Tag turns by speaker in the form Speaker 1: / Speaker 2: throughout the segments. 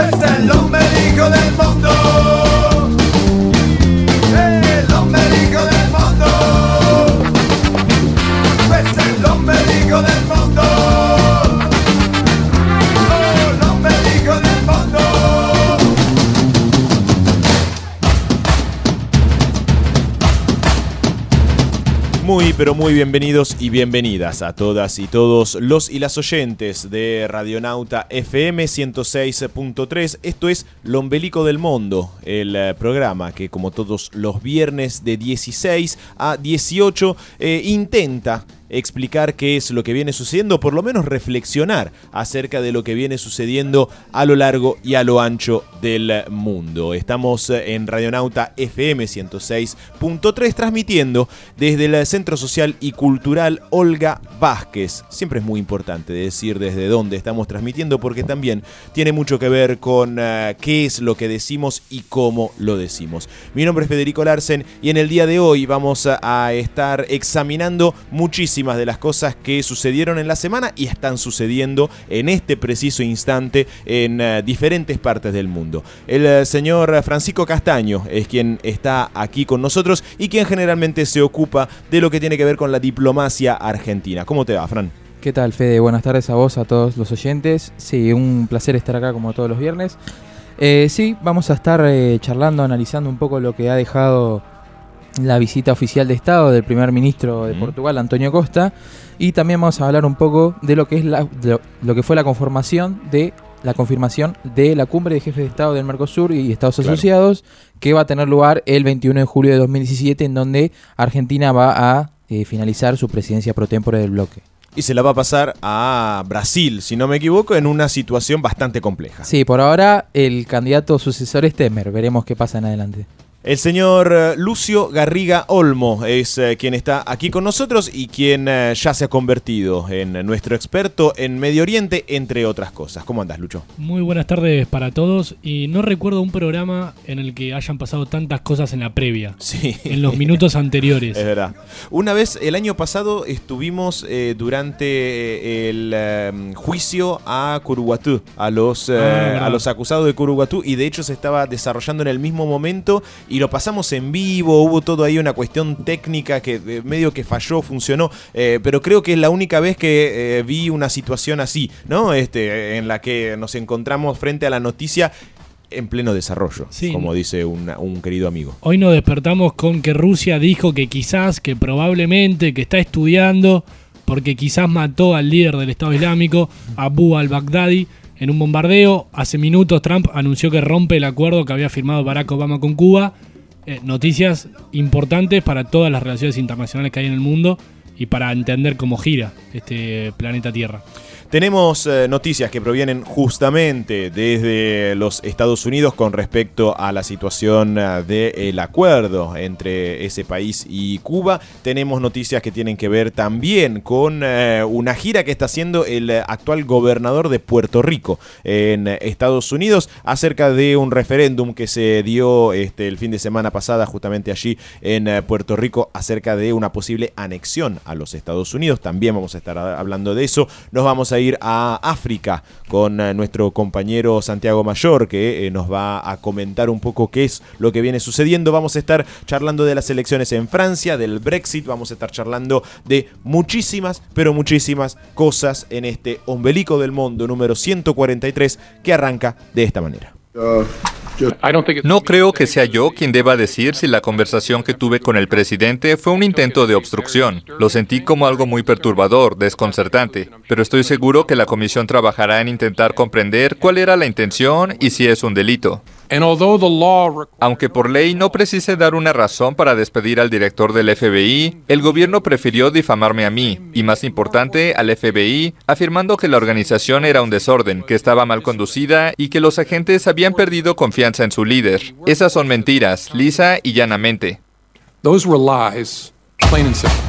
Speaker 1: Questo è l'ombelico del mondo. L'ombelico del mondo. Questo è l'ombelico del mondo. Oh, l'ombelico del mondo.
Speaker 2: Muy, pero muy bienvenidos y bienvenidas a todas y todos los y las oyentes de Radionauta FM 106.3. Esto es L'Ombelico del Mundo, el programa que como todos los viernes de 16 a 18 intenta explicar qué es lo que viene sucediendo, por lo menos reflexionar acerca de lo que viene sucediendo a lo largo y a lo ancho del mundo. Estamos en Radionauta FM 106.3 transmitiendo desde el Centro Social y Cultural Olga Vázquez. Siempre es muy importante decir desde dónde estamos transmitiendo porque también tiene mucho que ver con qué es lo que decimos y cómo lo decimos. Mi nombre es Federico Larsen y en el día de hoy vamos a estar examinando muchísimas de las cosas que sucedieron en la semana y están sucediendo en este preciso instante en diferentes partes del mundo. El señor Francisco Castaño es quien está aquí con nosotros y quien generalmente se ocupa de lo que tiene que ver con la diplomacia argentina. ¿Cómo te va, Fran?
Speaker 3: ¿Qué tal, Fede? Buenas tardes a vos, a todos los oyentes. Sí, un placer estar acá como todos los viernes. Sí, vamos a estar charlando, analizando un poco lo que ha dejado la visita oficial de Estado del primer ministro de Portugal, Antonio Costa, y también vamos a hablar un poco de lo que es lo que fue la confirmación de la cumbre de jefes de Estado del Mercosur y Estados Asociados, que va a tener lugar el 21 de julio de 2017, en donde Argentina va a finalizar su presidencia pro tempore del bloque.
Speaker 2: Y se la va a pasar a Brasil, si no me equivoco, en una situación bastante compleja.
Speaker 3: Sí, por ahora el candidato sucesor es Temer, veremos qué pasa en adelante.
Speaker 2: El señor Lucio Garriga Olmo es quien está aquí con nosotros y quien ya se ha convertido en nuestro experto en Medio Oriente, entre otras cosas. ¿Cómo andás, Lucho?
Speaker 4: Muy buenas tardes para todos y no recuerdo un programa en el que hayan pasado tantas cosas en la previa,
Speaker 2: sí,
Speaker 4: en los minutos anteriores.
Speaker 2: Es verdad. Una vez, el año pasado, estuvimos durante el juicio a Curuguatú, a los acusados de Curuguatú, y de hecho se estaba desarrollando en el mismo momento y lo pasamos en vivo. Hubo todo ahí una cuestión técnica que medio que falló, funcionó, pero creo que es la única vez que vi una situación así, ¿no? En la que nos encontramos frente a la noticia en pleno desarrollo, sí, como dice un querido amigo.
Speaker 4: Hoy nos despertamos con que Rusia dijo que quizás, que probablemente, que está estudiando, porque quizás mató al líder del Estado Islámico, Abu al-Baghdadi, en un bombardeo. Hace minutos Trump anunció que rompe el acuerdo que había firmado Barack Obama con Cuba. Noticias importantes para todas las relaciones internacionales que hay en el mundo y para entender cómo gira este planeta Tierra.
Speaker 2: Tenemos noticias que provienen justamente desde los Estados Unidos con respecto a la situación del acuerdo entre ese país y Cuba. Tenemos noticias que tienen que ver también con una gira que está haciendo el actual gobernador de Puerto Rico en Estados Unidos acerca de un referéndum que se dio el fin de semana pasada justamente allí en Puerto Rico acerca de una posible anexión a los Estados Unidos. También vamos a estar hablando de eso. Nos vamos a ir a África con nuestro compañero Santiago Mayor, que nos va a comentar un poco qué es lo que viene sucediendo. Vamos a estar charlando de las elecciones en Francia, del Brexit, vamos a estar charlando de muchísimas, pero muchísimas cosas en este Ombelico del Mundo número 143 que arranca de esta manera.
Speaker 5: No creo que sea yo quien deba decir si la conversación que tuve con el presidente fue un intento de obstrucción. Lo sentí como algo muy perturbador, desconcertante, pero estoy seguro que la comisión trabajará en intentar comprender cuál era la intención y si es un delito. Aunque por ley no precise dar una razón para despedir al director del FBI, el gobierno prefirió difamarme a mí, y más importante, al FBI, afirmando que la organización era un desorden, que estaba mal conducida y que los agentes habían perdido confianza en su líder. Esas son mentiras, lisa y llanamente.
Speaker 6: Those were lies, plain and simple.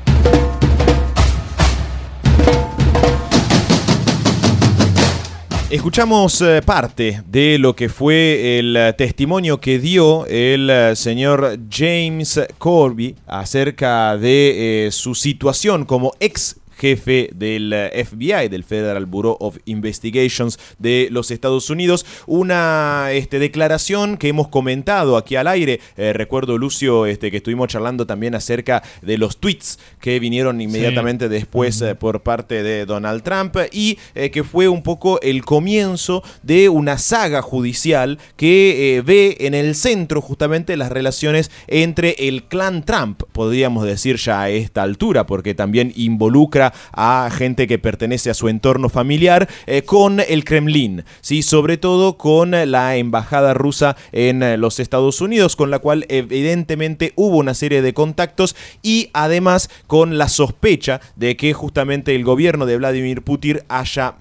Speaker 2: Escuchamos parte de lo que fue el testimonio que dio el señor James Corby acerca de su situación como ex jefe del FBI, del Federal Bureau of Investigations de los Estados Unidos. Una declaración que hemos comentado aquí al aire. Recuerdo, Lucio, que estuvimos charlando también acerca de los tweets que vinieron inmediatamente después por parte de Donald Trump y que fue un poco el comienzo de una saga judicial que ve en el centro justamente las relaciones entre el clan Trump, podríamos decir ya a esta altura, porque también involucra a gente que pertenece a su entorno familiar con el Kremlin, ¿sí? Sobre todo con la embajada rusa en los Estados Unidos, con la cual evidentemente hubo una serie de contactos y además con la sospecha de que justamente el gobierno de Vladimir Putin haya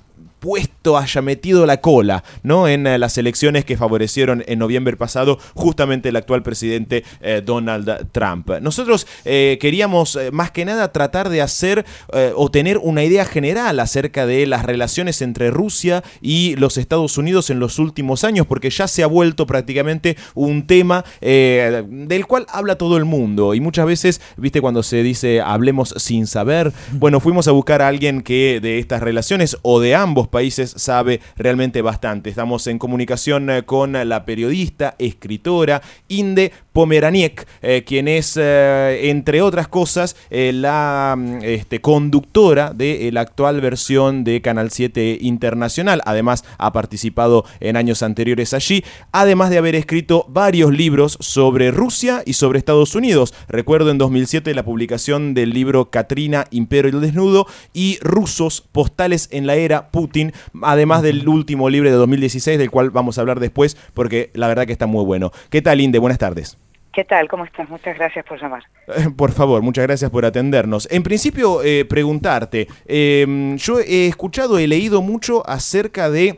Speaker 2: metido la cola, ¿no? En las elecciones que favorecieron en noviembre pasado justamente el actual presidente Donald Trump. Nosotros queríamos más que nada tratar de hacer o tener una idea general acerca de las relaciones entre Rusia y los Estados Unidos en los últimos años, porque ya se ha vuelto prácticamente un tema del cual habla todo el mundo y muchas veces, viste, cuando se dice hablemos sin saber, bueno, fuimos a buscar a alguien que de estas relaciones o de ambos países sabe realmente bastante. Estamos en comunicación con la periodista, escritora Inde Pomeraniec, quien es, entre otras cosas, la conductora de la actual versión de Canal 7 Internacional. Además, ha participado en años anteriores allí, además de haber escrito varios libros sobre Rusia y sobre Estados Unidos. Recuerdo en 2007 la publicación del libro Katrina, Imperio y el Desnudo y Rusos, postales en la era Putin, además del último libro de 2016, del cual vamos a hablar después, porque la verdad que está muy bueno. ¿Qué tal, Inde? Buenas tardes.
Speaker 7: ¿Qué tal? ¿Cómo estás? Muchas gracias por llamar.
Speaker 2: Por favor, muchas gracias por atendernos. En principio, preguntarte, yo he escuchado, he leído mucho acerca de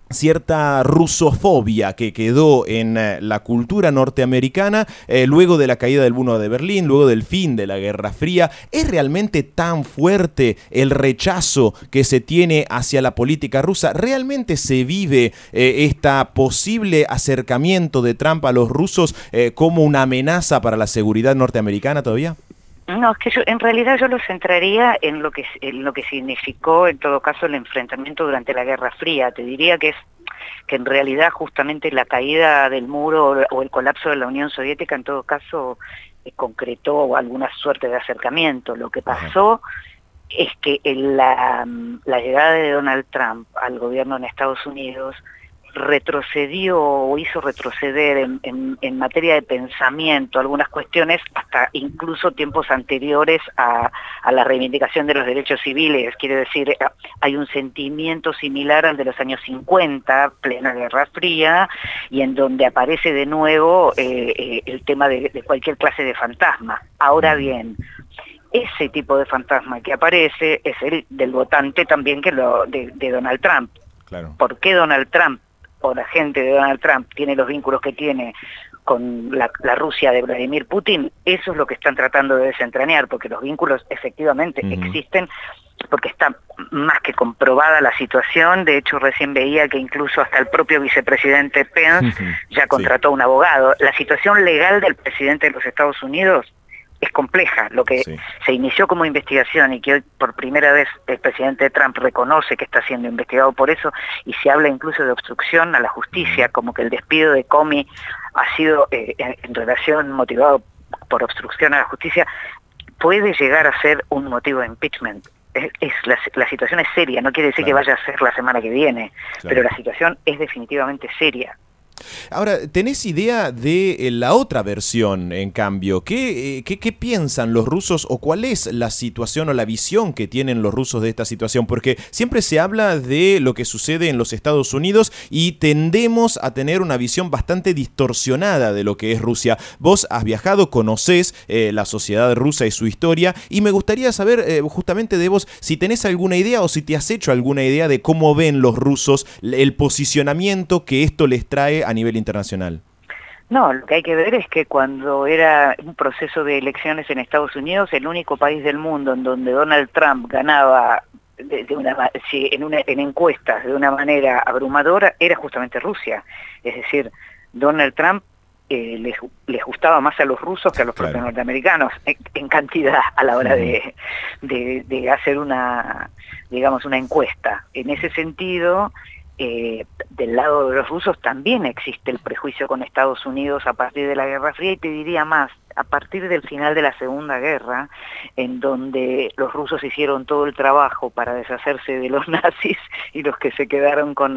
Speaker 2: cierta rusofobia que quedó en la cultura norteamericana luego de la caída del muro de Berlín, luego del fin de la Guerra Fría. ¿Es realmente tan fuerte el rechazo que se tiene hacia la política rusa? ¿Realmente se vive este posible acercamiento de Trump a los rusos como una amenaza para la seguridad norteamericana todavía?
Speaker 7: No, es que en realidad yo lo centraría en lo que significó en todo caso el enfrentamiento durante la Guerra Fría. Te diría que en realidad justamente la caída del muro o el colapso de la Unión Soviética en todo caso concretó alguna suerte de acercamiento. Lo que pasó es que la llegada de Donald Trump al gobierno en Estados Unidos retrocedió o hizo retroceder en materia de pensamiento algunas cuestiones hasta incluso tiempos anteriores a la reivindicación de los derechos civiles. Quiere decir, hay un sentimiento similar al de los años 50, plena Guerra Fría, y en donde aparece de nuevo el tema de cualquier clase de fantasma. Ahora bien, ese tipo de fantasma que aparece es el del votante también de Donald Trump.
Speaker 2: Claro.
Speaker 7: ¿Por qué Donald Trump o la gente de Donald Trump tiene los vínculos que tiene con la Rusia de Vladimir Putin? Eso es lo que están tratando de desentrañar, porque los vínculos efectivamente existen, porque está más que comprobada la situación. De hecho, recién veía que incluso hasta el propio vicepresidente Pence ya contrató un abogado. La situación legal del presidente de los Estados Unidos es compleja. Lo que se inició como investigación y que hoy por primera vez el presidente Trump reconoce que está siendo investigado por eso, y se habla incluso de obstrucción a la justicia, como que el despido de Comey ha sido en relación motivado por obstrucción a la justicia, puede llegar a ser un motivo de impeachment. La situación es seria, no quiere decir que vaya a ser la semana que viene, pero la situación es definitivamente seria.
Speaker 2: Ahora, ¿tenés idea de la otra versión, en cambio? ¿Qué piensan los rusos o cuál es la situación o la visión que tienen los rusos de esta situación? Porque siempre se habla de lo que sucede en los Estados Unidos y tendemos a tener una visión bastante distorsionada de lo que es Rusia. Vos has viajado, conocés la sociedad rusa y su historia, y me gustaría saber justamente de vos si tenés alguna idea o si te has hecho alguna idea de cómo ven los rusos el posicionamiento que esto les trae a nivel internacional.
Speaker 7: No, lo que hay que ver es que cuando era un proceso de elecciones en Estados Unidos, el único país del mundo en donde Donald Trump ganaba en encuestas de una manera abrumadora era justamente Rusia. Es decir, Donald Trump les gustaba más a los rusos que a los propios norteamericanos en cantidad a la hora de hacer una encuesta. En ese sentido, del lado de los rusos también existe el prejuicio con Estados Unidos a partir de la Guerra Fría, y te diría más, a partir del final de la Segunda Guerra, en donde los rusos hicieron todo el trabajo para deshacerse de los nazis, y los que se quedaron con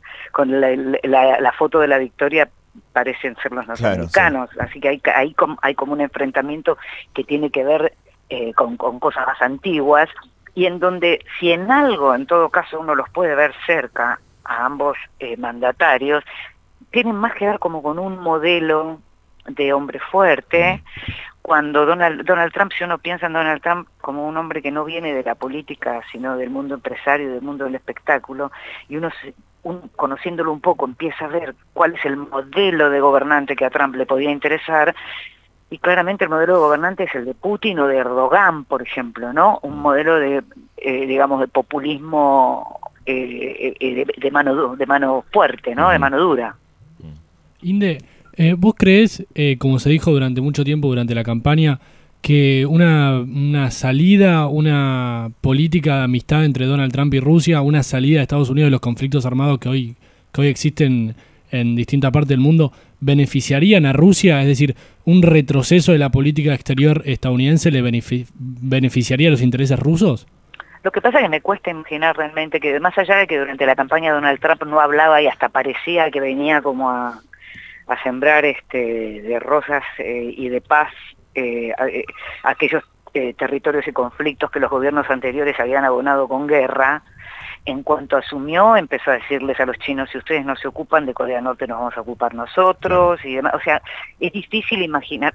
Speaker 7: la foto de la victoria parecen ser los norteamericanos. Claro, sí. Así que hay como un enfrentamiento que tiene que ver con cosas más antiguas, y en donde, si en algo, en todo caso, uno los puede ver cerca a ambos mandatarios, tienen más que ver como con un modelo de hombre fuerte. Cuando Donald Trump, si uno piensa en Donald Trump como un hombre que no viene de la política, sino del mundo empresario, del mundo del espectáculo, y uno conociéndolo un poco empieza a ver cuál es el modelo de gobernante que a Trump le podía interesar, y claramente el modelo de gobernante es el de Putin o de Erdogan, por ejemplo, ¿no? Un modelo de populismo de mano fuerte, ¿no? De mano dura.
Speaker 4: Inde, ¿vos creés, como se dijo durante mucho tiempo durante la campaña, que una salida, una política de amistad entre Donald Trump y Rusia, una salida de Estados Unidos de los conflictos armados que hoy existen en distintas partes del mundo, beneficiarían a Rusia? Es decir, ¿un retroceso de la política exterior estadounidense le beneficiaría a los intereses rusos?
Speaker 7: Lo que pasa es que me cuesta imaginar realmente que, más allá de que durante la campaña Donald Trump no hablaba y hasta parecía que venía como a sembrar de rosas y de paz aquellos territorios y conflictos que los gobiernos anteriores habían abonado con guerra, en cuanto asumió empezó a decirles a los chinos: si ustedes no se ocupan de Corea del Norte, nos vamos a ocupar nosotros, y demás. O sea, es difícil imaginar,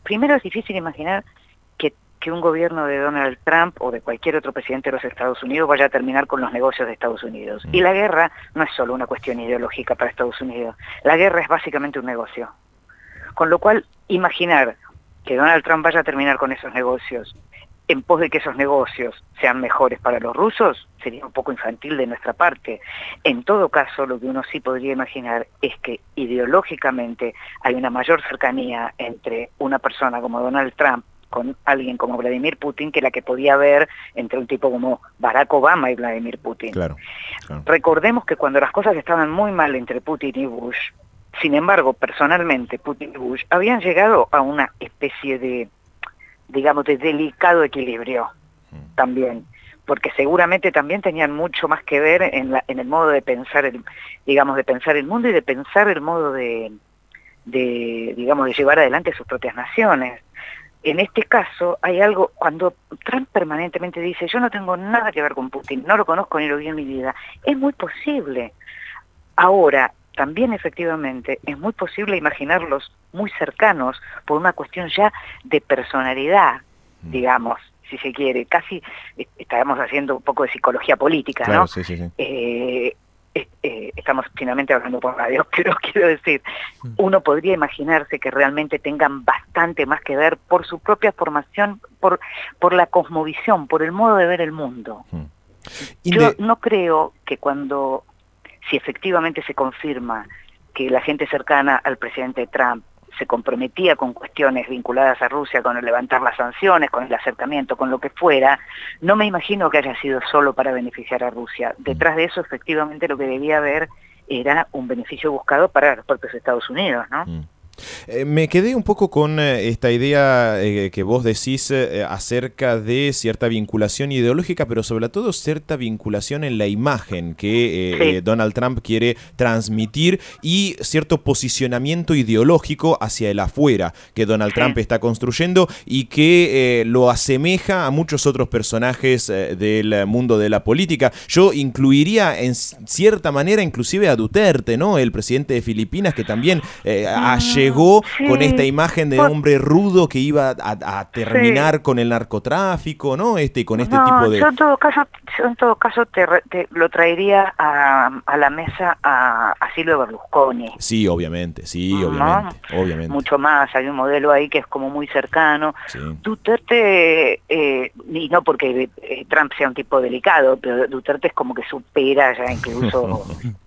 Speaker 7: que un gobierno de Donald Trump o de cualquier otro presidente de los Estados Unidos vaya a terminar con los negocios de Estados Unidos. Y la guerra no es solo una cuestión ideológica para Estados Unidos, la guerra es básicamente un negocio. Con lo cual, imaginar que Donald Trump vaya a terminar con esos negocios en pos de que esos negocios sean mejores para los rusos sería un poco infantil de nuestra parte. En todo caso, lo que uno sí podría imaginar es que ideológicamente hay una mayor cercanía entre una persona como Donald Trump con alguien como Vladimir Putin que la que podía haber entre un tipo como Barack Obama y Vladimir Putin. Claro. Recordemos que cuando las cosas estaban muy mal entre Putin y Bush, sin embargo, personalmente, Putin y Bush habían llegado a una especie de, digamos, de delicado equilibrio también, porque seguramente también tenían mucho más que ver en el modo de pensar el mundo y de pensar el modo de llevar adelante sus propias naciones. En este caso hay algo, cuando Trump permanentemente dice: yo no tengo nada que ver con Putin, no lo conozco ni lo vi en mi vida, es muy posible. Ahora, también efectivamente es muy posible imaginarlos muy cercanos por una cuestión ya de personalidad, digamos, si se quiere. Casi estábamos haciendo un poco de psicología política, claro, ¿no? Sí. Estamos finalmente hablando por radio, pero quiero decir, uno podría imaginarse que realmente tengan bastante más que ver por su propia formación, por la cosmovisión, por el modo de ver el mundo. Yo no creo que si efectivamente se confirma que la gente cercana al presidente Trump se comprometía con cuestiones vinculadas a Rusia, con el levantar las sanciones, con el acercamiento, con lo que fuera, no me imagino que haya sido solo para beneficiar a Rusia. Detrás de eso, efectivamente, lo que debía haber era un beneficio buscado para los propios Estados Unidos, ¿no?
Speaker 2: Me quedé un poco con esta idea que vos decís acerca de cierta vinculación ideológica, pero sobre todo cierta vinculación en la imagen que Donald Trump quiere transmitir y cierto posicionamiento ideológico hacia el afuera que Donald Trump está construyendo y que lo asemeja a muchos otros personajes del mundo de la política. Yo incluiría en cierta manera inclusive a Duterte, ¿no? El presidente de Filipinas, que también llegó con esta imagen de hombre rudo que iba a terminar con el narcotráfico, ¿no? Con este tipo de...
Speaker 7: Yo en todo caso te lo traería a la mesa a Silvio Berlusconi.
Speaker 2: Sí, obviamente, obviamente.
Speaker 7: Mucho más, hay un modelo ahí que es como muy cercano. Sí. Duterte, y no porque Trump sea un tipo delicado, pero Duterte es como que supera ya incluso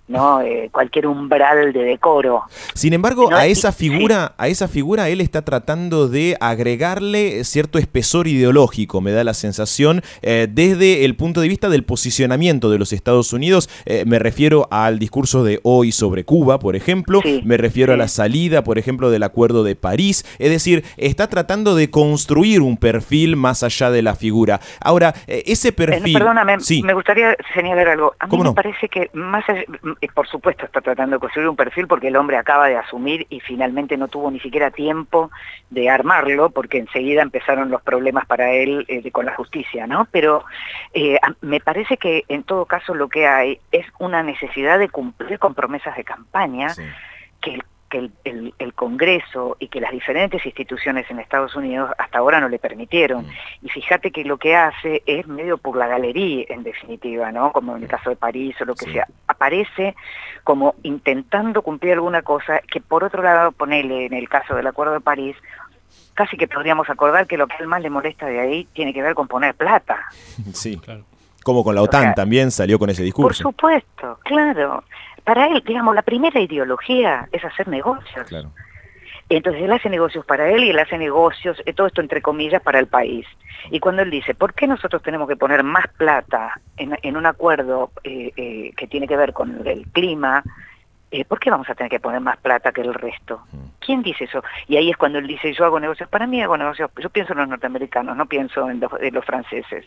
Speaker 7: ¿no? Cualquier umbral de decoro.
Speaker 2: Sin embargo,
Speaker 7: ¿no?
Speaker 2: a esa figura él está tratando de agregarle cierto espesor ideológico, me da la sensación, desde el punto de vista del posicionamiento de los Estados Unidos. Me refiero al discurso de hoy sobre Cuba, por ejemplo, me refiero a la salida, por ejemplo, del Acuerdo de París. Es decir, está tratando de construir un perfil más allá de la figura. Ahora, ese perfil...
Speaker 7: Perdóname, me gustaría señalar algo. A mí me
Speaker 2: no?
Speaker 7: parece que más allá, por supuesto está tratando de construir un perfil porque el hombre acaba de asumir y finalmente no tuvo ni siquiera tiempo de armarlo porque enseguida empezaron los problemas para él con la justicia, ¿no? Pero me parece que en todo caso lo que hay es una necesidad de cumplir con promesas de campaña que el Congreso y que las diferentes instituciones en Estados Unidos hasta ahora no le permitieron. Y fíjate que lo que hace es medio por la galería, en definitiva, ¿no? Como en el caso de París o lo que sea. Aparece como intentando cumplir alguna cosa que, por otro lado, ponele en el caso del Acuerdo de París, casi que podríamos acordar que lo que a él más le molesta de ahí tiene que ver con poner plata.
Speaker 2: Sí, claro. Como con la OTAN también salió con ese discurso.
Speaker 7: Por supuesto, claro. Para él, digamos, la primera ideología es hacer negocios.
Speaker 2: Claro.
Speaker 7: Entonces él hace negocios para él y él hace negocios, todo esto entre comillas, para el país. Y cuando él dice, ¿por qué nosotros tenemos que poner más plata en un acuerdo que tiene que ver con el clima? ¿Por qué vamos a tener que poner más plata que el resto? ¿Quién dice eso? Y ahí es cuando él dice, yo hago negocios para mí, hago negocios, yo pienso en los norteamericanos, no pienso en los franceses.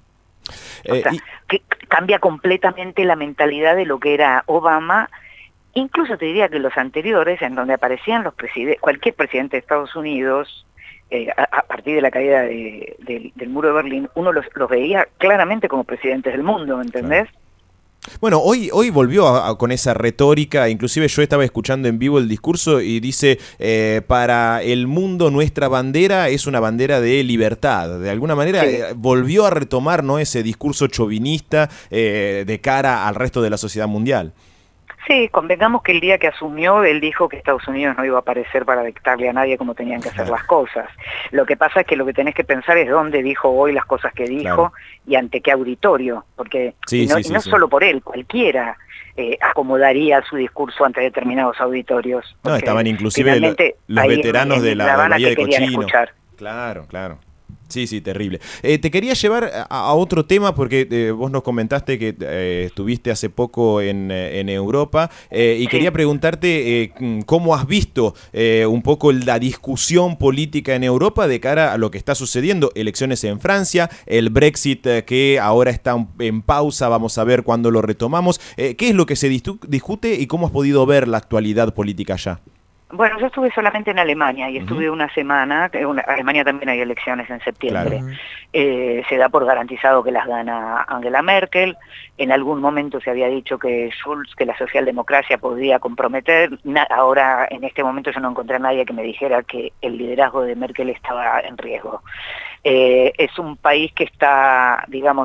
Speaker 7: O sea, que cambia completamente la mentalidad de lo que era Obama, incluso te diría que los anteriores, en donde aparecían los cualquier presidente de Estados Unidos, a partir de la caída del muro de Berlín, uno los veía claramente como presidentes del mundo, ¿entendés?
Speaker 2: Claro. Bueno, hoy volvió con esa retórica, inclusive yo estaba escuchando en vivo el discurso y dice, para el mundo nuestra bandera es una bandera de libertad. De alguna manera volvió a retomar, ¿no?, ese discurso chauvinista de cara al resto de la sociedad mundial.
Speaker 7: Sí, convengamos que el día que asumió, él dijo que Estados Unidos no iba a aparecer para dictarle a nadie cómo tenían que hacer las cosas. Lo que pasa es que lo que tenés que pensar es dónde dijo hoy las cosas que dijo y ante qué auditorio, porque no solo por él, cualquiera acomodaría su discurso ante determinados auditorios.
Speaker 2: No, estaban inclusive los veteranos de la Bahía de Cochino. Claro, claro. Sí, sí, terrible. Te quería llevar a otro tema porque vos nos comentaste que estuviste hace poco en Europa y quería preguntarte cómo has visto un poco la discusión política en Europa de cara a lo que está sucediendo, elecciones en Francia, el Brexit que ahora está en pausa, vamos a ver cuándo lo retomamos. ¿Qué es lo que se discute y cómo has podido ver la actualidad política allá?
Speaker 7: Bueno, yo estuve solamente en Alemania y estuve una semana. En Alemania también hay elecciones en septiembre. Claro. Se da por garantizado que las gana Angela Merkel. En algún momento se había dicho que Schulz, que la socialdemocracia podía comprometer. Ahora, en este momento yo no encontré a nadie que me dijera que el liderazgo de Merkel estaba en riesgo. Es un país que está, digamos,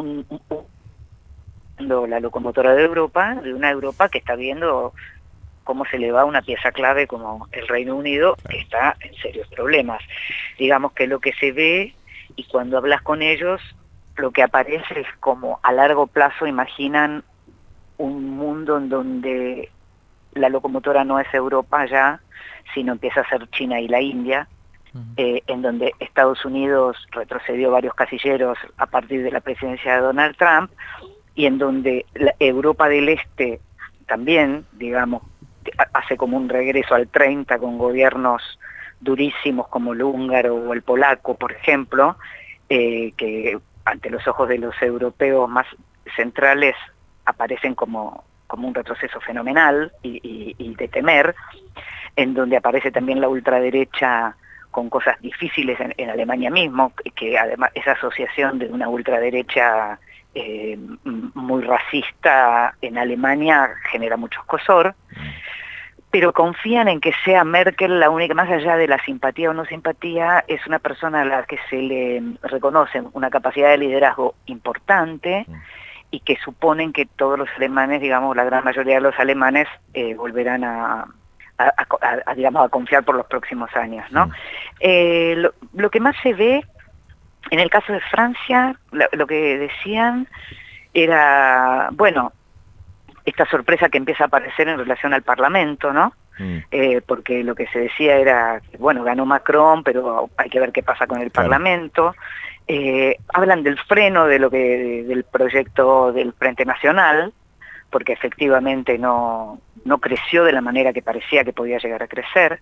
Speaker 7: la locomotora de Europa, de una Europa que está viendo cómo se le va una pieza clave como el Reino Unido, que está en serios problemas. Digamos que lo que se ve, y cuando hablas con ellos, lo que aparece es como a largo plazo imaginan un mundo en donde la locomotora no es Europa ya, sino empieza a ser China y la India, en donde Estados Unidos retrocedió varios casilleros a partir de la presidencia de Donald Trump, y en donde la Europa del Este también, digamos, hace como un regreso al 30 con gobiernos durísimos como el húngaro o el polaco, por ejemplo, que ante los ojos de los europeos más centrales aparecen como un retroceso fenomenal y de temer, en donde aparece también la ultraderecha con cosas difíciles en Alemania mismo, que además esa asociación de una ultraderecha muy racista en Alemania genera mucho escozor, pero confían en que sea Merkel la única, más allá de la simpatía o no simpatía, es una persona a la que se le reconoce una capacidad de liderazgo importante y que suponen que todos los alemanes, digamos, la gran mayoría de los alemanes volverán a confiar por los próximos años, ¿no? Lo que más se ve en el caso de Francia, lo que decían era, bueno, esta sorpresa que empieza a aparecer en relación al Parlamento, ¿no? Porque lo que se decía era, bueno, ganó Macron, pero hay que ver qué pasa con el Parlamento. Hablan del freno del proyecto del Frente Nacional, porque efectivamente no creció de la manera que parecía que podía llegar a crecer.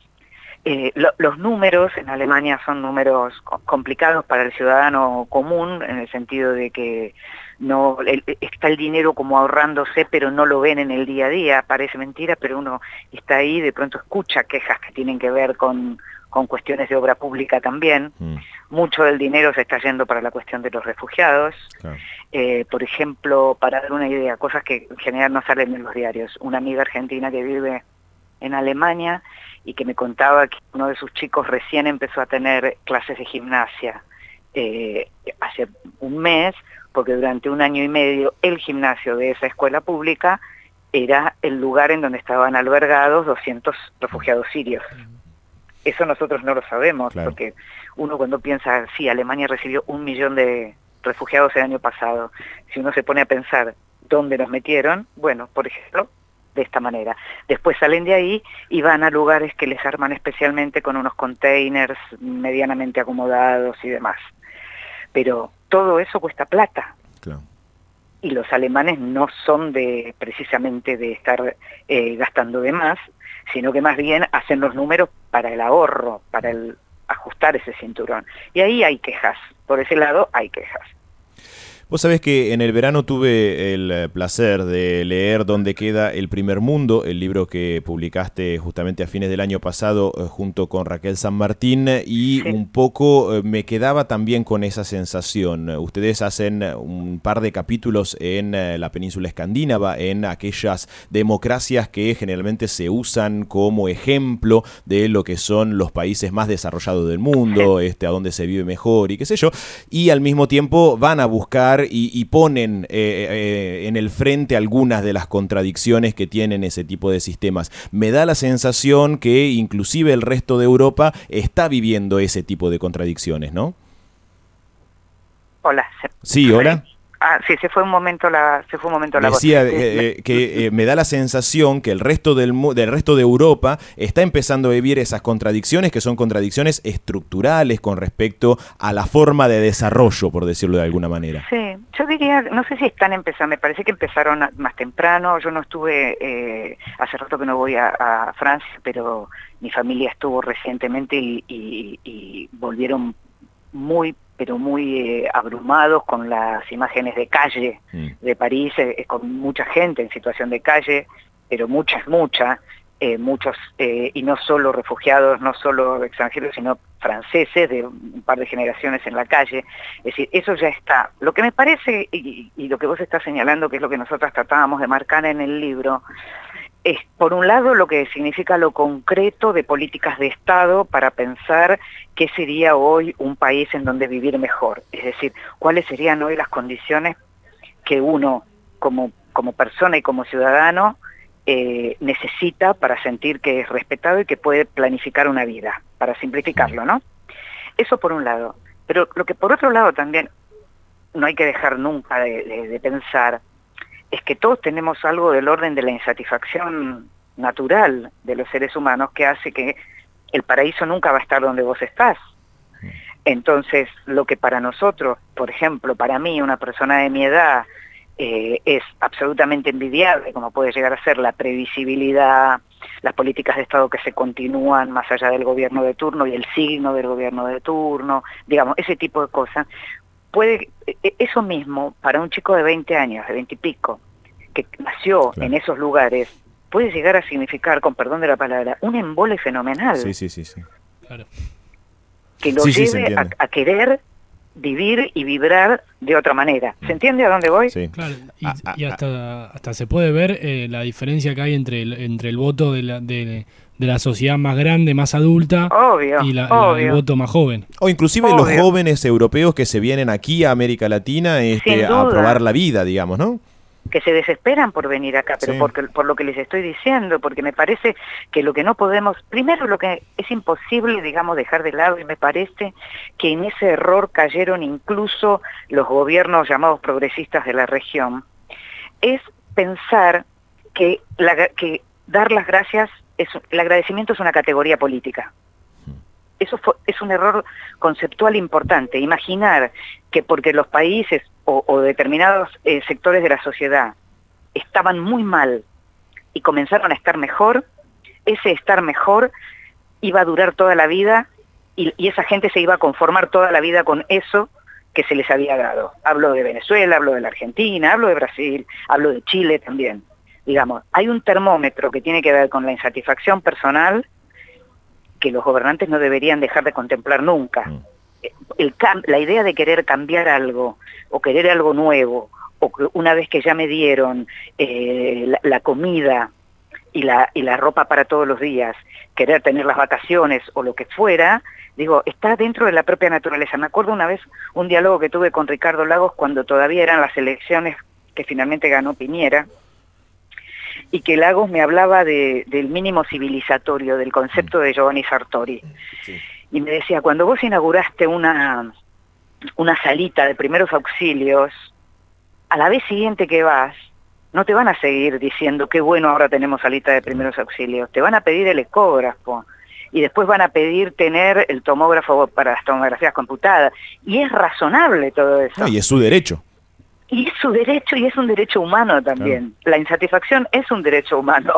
Speaker 7: Los números en Alemania son números complicados para el ciudadano común, en el sentido de que está el dinero como ahorrándose, pero no lo ven en el día a día. Parece mentira, pero uno está ahí y de pronto escucha quejas que tienen que ver con cuestiones de obra pública también. Mucho del dinero se está yendo para la cuestión de los refugiados. Claro. Por ejemplo, para dar una idea, cosas que en general no salen en los diarios. Una amiga argentina que vive en Alemania y que me contaba que uno de sus chicos recién empezó a tener clases de gimnasia hace un mes, porque durante 1 año y medio el gimnasio de esa escuela pública era el lugar en donde estaban albergados 200 refugiados sirios. Eso nosotros no lo sabemos, claro, porque uno cuando piensa, sí, Alemania recibió 1 millón de refugiados el año pasado. Si uno se pone a pensar dónde los metieron, bueno, por ejemplo, de esta manera. Después salen de ahí y van a lugares que les arman especialmente con unos containers medianamente acomodados y demás. Pero todo eso cuesta plata. Claro. Y los alemanes no son precisamente de estar gastando de más, sino que más bien hacen los números para el ahorro, para el ajustar ese cinturón. Y ahí hay quejas, por ese lado hay quejas.
Speaker 2: Vos sabés que en el verano tuve el placer de leer Dónde queda el primer mundo, el libro que publicaste justamente a fines del año pasado junto con Raquel San Martín, y sí, un poco me quedaba también con esa sensación. Ustedes hacen un par de capítulos en la península escandinava, en aquellas democracias que generalmente se usan como ejemplo de lo que son los países más desarrollados del mundo, a donde se vive mejor y qué sé yo, y al mismo tiempo van a buscar y ponen en el frente algunas de las contradicciones que tienen ese tipo de sistemas. Me da la sensación que inclusive el resto de Europa está viviendo ese tipo de contradicciones, ¿no?
Speaker 7: Hola.
Speaker 2: Sí, hola.
Speaker 7: Sí, se fue un momento la voz.
Speaker 2: Decía que me da la sensación que el resto del resto de Europa está empezando a vivir esas contradicciones, que son contradicciones estructurales con respecto a la forma de desarrollo, por decirlo de alguna manera.
Speaker 7: Sí, yo diría, no sé si están empezando, me parece que empezaron más temprano. Yo no estuve, hace rato que no voy a Francia, pero mi familia estuvo recientemente y volvieron muy abrumados con las imágenes de calle de París, con mucha gente en situación de calle, pero muchos, y no solo refugiados, no solo extranjeros, sino franceses de un par de generaciones en la calle. Es decir, eso ya está. Lo que me parece, y lo que vos estás señalando, que es lo que nosotros tratábamos de marcar en el libro, es, por un lado, lo que significa lo concreto de políticas de Estado para pensar qué sería hoy un país en donde vivir mejor. Es decir, cuáles serían hoy las condiciones que uno, como persona y como ciudadano, necesita para sentir que es respetado y que puede planificar una vida, para simplificarlo, ¿no? Eso por un lado. Pero lo que por otro lado también no hay que dejar nunca de pensar es que todos tenemos algo del orden de la insatisfacción natural de los seres humanos que hace que el paraíso nunca va a estar donde vos estás. Entonces, lo que para nosotros, por ejemplo, para mí, una persona de mi edad, es absolutamente envidiable, como puede llegar a ser la previsibilidad, las políticas de Estado que se continúan más allá del gobierno de turno y el signo del gobierno de turno, digamos, ese tipo de cosas. Eso mismo, para un chico de 20 años, de 20 y pico, que nació en esos lugares, puede llegar a significar, con perdón de la palabra, un embole fenomenal.
Speaker 2: Sí.
Speaker 4: Claro.
Speaker 7: Que lo lleve a querer vivir y vibrar de otra manera. ¿Se entiende a dónde voy?
Speaker 4: Sí. Claro, y hasta se puede ver la diferencia que hay entre el voto de la sociedad más grande, más adulta, y el voto más joven.
Speaker 2: O inclusive los jóvenes europeos que se vienen aquí a América Latina a probar la vida, digamos, ¿no?
Speaker 7: Que se desesperan por venir acá, pero por lo que les estoy diciendo, porque me parece que lo que no podemos, primero lo que es imposible, digamos, dejar de lado, y me parece que en ese error cayeron incluso los gobiernos llamados progresistas de la región, es pensar que dar las gracias, el agradecimiento es una categoría política. Eso es un error conceptual importante. Imaginar que porque los países o determinados sectores de la sociedad estaban muy mal y comenzaron a estar mejor, ese estar mejor iba a durar toda la vida y esa gente se iba a conformar toda la vida con eso que se les había dado. Hablo de Venezuela, hablo de la Argentina, hablo de Brasil, hablo de Chile también. Digamos, hay un termómetro que tiene que ver con la insatisfacción personal que los gobernantes no deberían dejar de contemplar nunca. La idea de querer cambiar algo, o querer algo nuevo, o que una vez que ya me dieron la comida y la ropa para todos los días, querer tener las vacaciones o lo que fuera, digo, está dentro de la propia naturaleza. Me acuerdo una vez un diálogo que tuve con Ricardo Lagos cuando todavía eran las elecciones que finalmente ganó Piñera, y que Lagos me hablaba del mínimo civilizatorio, del concepto de Giovanni Sartori. Sí. Y me decía, cuando vos inauguraste una salita de primeros auxilios, a la vez siguiente que vas, no te van a seguir diciendo qué bueno ahora tenemos salita de primeros auxilios, te van a pedir el ecógrafo, y después van a pedir tener el tomógrafo para las tomografías computadas, y es razonable todo eso.
Speaker 2: Y es su derecho.
Speaker 7: Y es su derecho, y es un derecho humano también. Claro. La insatisfacción es un derecho humano.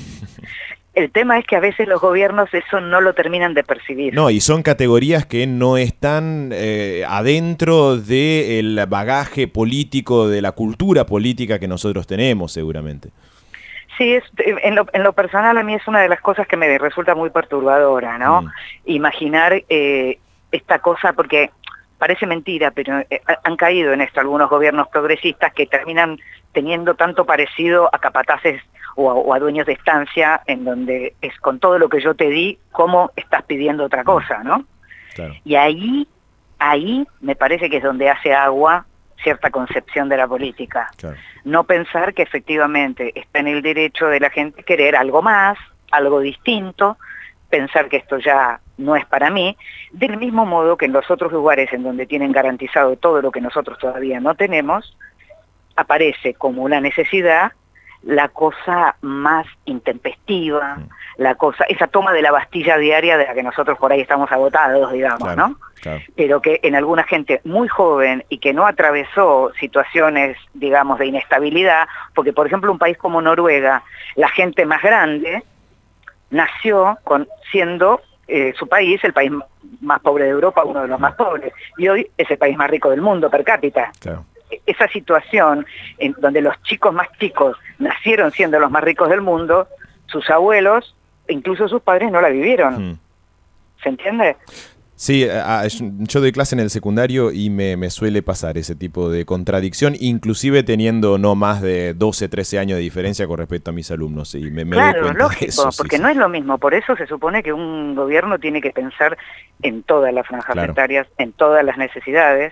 Speaker 7: El tema es que a veces los gobiernos eso no lo terminan de percibir.
Speaker 2: No, y son categorías que no están adentro del bagaje político, de la cultura política que nosotros tenemos, seguramente.
Speaker 7: Sí, en lo personal a mí es una de las cosas que me resulta muy perturbadora, ¿no? Imaginar esta cosa, porque parece mentira, pero han caído en esto algunos gobiernos progresistas que terminan teniendo tanto parecido a capataces o a dueños de estancia, en donde es con todo lo que yo te di, ¿cómo estás pidiendo otra cosa, no? Claro. Y ahí me parece que es donde hace agua cierta concepción de la política. Claro. No pensar que efectivamente está en el derecho de la gente querer algo más, algo distinto, pensar que esto ya no es para mí, del mismo modo que en los otros lugares en donde tienen garantizado todo lo que nosotros todavía no tenemos, aparece como una necesidad la cosa más intempestiva, esa toma de la Bastilla diaria de la que nosotros por ahí estamos agotados, digamos, claro, ¿no? Claro. Pero que en alguna gente muy joven y que no atravesó situaciones, digamos, de inestabilidad, porque por ejemplo un país como Noruega, la gente más grande nació siendo su país el país más pobre de Europa, uno de los más pobres, y hoy es el país más rico del mundo per cápita. Claro. Esa situación en donde los chicos más chicos nacieron siendo los más ricos del mundo, sus abuelos, incluso sus padres, no la vivieron. ¿Se entiende?
Speaker 2: Sí, yo doy clase en el secundario y me suele pasar ese tipo de contradicción, inclusive teniendo no más de 12, 13 años de diferencia con respecto a mis alumnos. Y me doy cuenta
Speaker 7: lógico,
Speaker 2: de eso,
Speaker 7: porque no es lo mismo. Por eso se supone que un gobierno tiene que pensar en todas las franjas etarias, en todas las necesidades.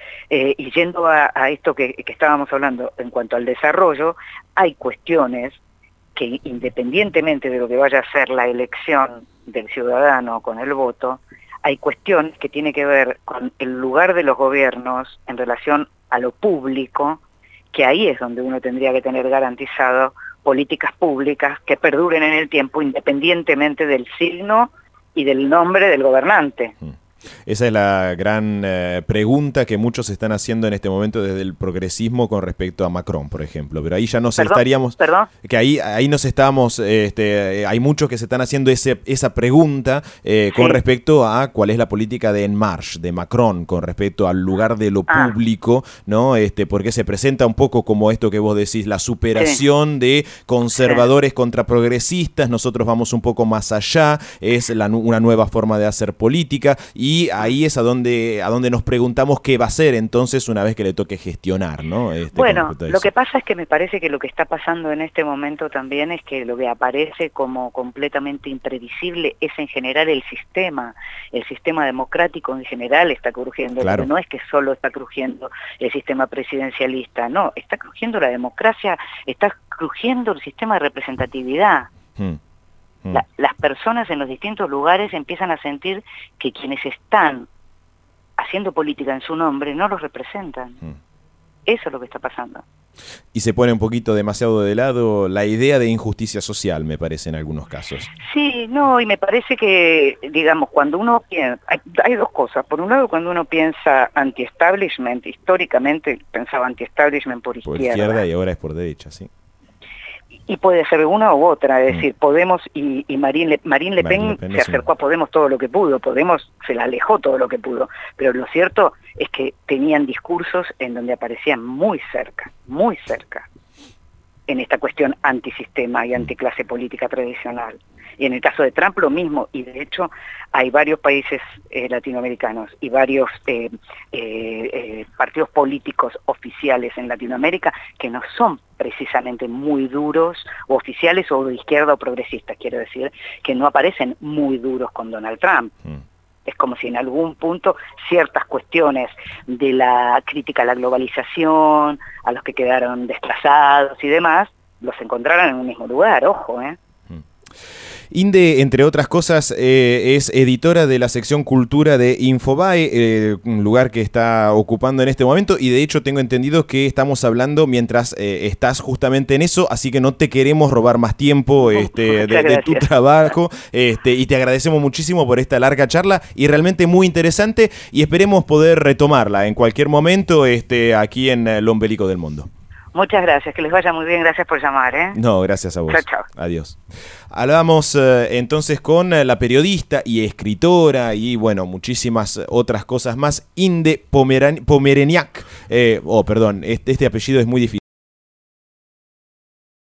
Speaker 7: Y yendo a esto que estábamos hablando en cuanto al desarrollo, hay cuestiones que independientemente de lo que vaya a ser la elección del ciudadano con el voto, hay cuestiones que tienen que ver con el lugar de los gobiernos en relación a lo público, que ahí es donde uno tendría que tener garantizado políticas públicas que perduren en el tiempo independientemente del signo y del nombre del gobernante.
Speaker 2: Esa es la gran pregunta que muchos están haciendo en este momento desde el progresismo con respecto a Macron, por ejemplo. Pero ahí ya nos estaríamos...
Speaker 7: ¿Perdón?
Speaker 2: Que ahí nos estamos... hay muchos que se están haciendo esa pregunta con respecto a cuál es la política de En Marche, de Macron, con respecto al lugar de lo público, ¿no? Porque se presenta un poco como esto que vos decís, la superación de conservadores contra progresistas, nosotros vamos un poco más allá, es una nueva forma de hacer política, y ahí es a donde nos preguntamos qué va a hacer entonces una vez que le toque gestionar, ¿no?
Speaker 7: Bueno, lo que pasa es que me parece que lo que está pasando en este momento también es que lo que aparece como completamente imprevisible es en general el sistema democrático en general está crujiendo, claro. No es que solo está crujiendo el sistema presidencialista, no, está crujiendo la democracia, está crujiendo el sistema de representatividad. Las personas en los distintos lugares empiezan a sentir que quienes están haciendo política en su nombre no los representan. Eso es lo que está pasando.
Speaker 2: Y se pone un poquito demasiado de lado la idea de injusticia social, me parece, en algunos casos.
Speaker 7: Sí, no, y me parece que, digamos, cuando uno piensa, hay dos cosas. Por un lado, cuando uno piensa anti-establishment, históricamente pensaba anti-establishment por izquierda.
Speaker 2: Por izquierda y ahora es por derecha, sí.
Speaker 7: Y puede ser una u otra, es decir, Podemos y Marine Le Pen se acercó a Podemos todo lo que pudo, Podemos se la alejó todo lo que pudo, pero lo cierto es que tenían discursos en donde aparecían muy cerca, en esta cuestión antisistema y anticlase política tradicional. Y en el caso de Trump lo mismo, y de hecho hay varios países latinoamericanos y varios partidos políticos oficiales en Latinoamérica que no son precisamente muy duros, o oficiales o de izquierda o progresistas, quiero decir, que no aparecen muy duros con Donald Trump. Es como si en algún punto ciertas cuestiones de la crítica a la globalización, a los que quedaron desplazados y demás, los encontraran en un mismo lugar, ojo,
Speaker 2: Inde, entre otras cosas, es editora de la sección Cultura de Infobae, un lugar que está ocupando en este momento, y de hecho tengo entendido que estamos hablando mientras estás justamente en eso, así que no te queremos robar más tiempo de tu trabajo, y te agradecemos muchísimo por esta larga charla y realmente muy interesante, y esperemos poder retomarla en cualquier momento aquí en Lo Ombelico del Mundo.
Speaker 7: Muchas gracias, que les vaya muy bien, gracias por llamar.
Speaker 2: No, gracias a vos.
Speaker 7: Chao, chao.
Speaker 2: Adiós. Hablamos entonces con la periodista y escritora y bueno, muchísimas otras cosas más, Inde Pomeraniec. Perdón, este apellido es muy difícil.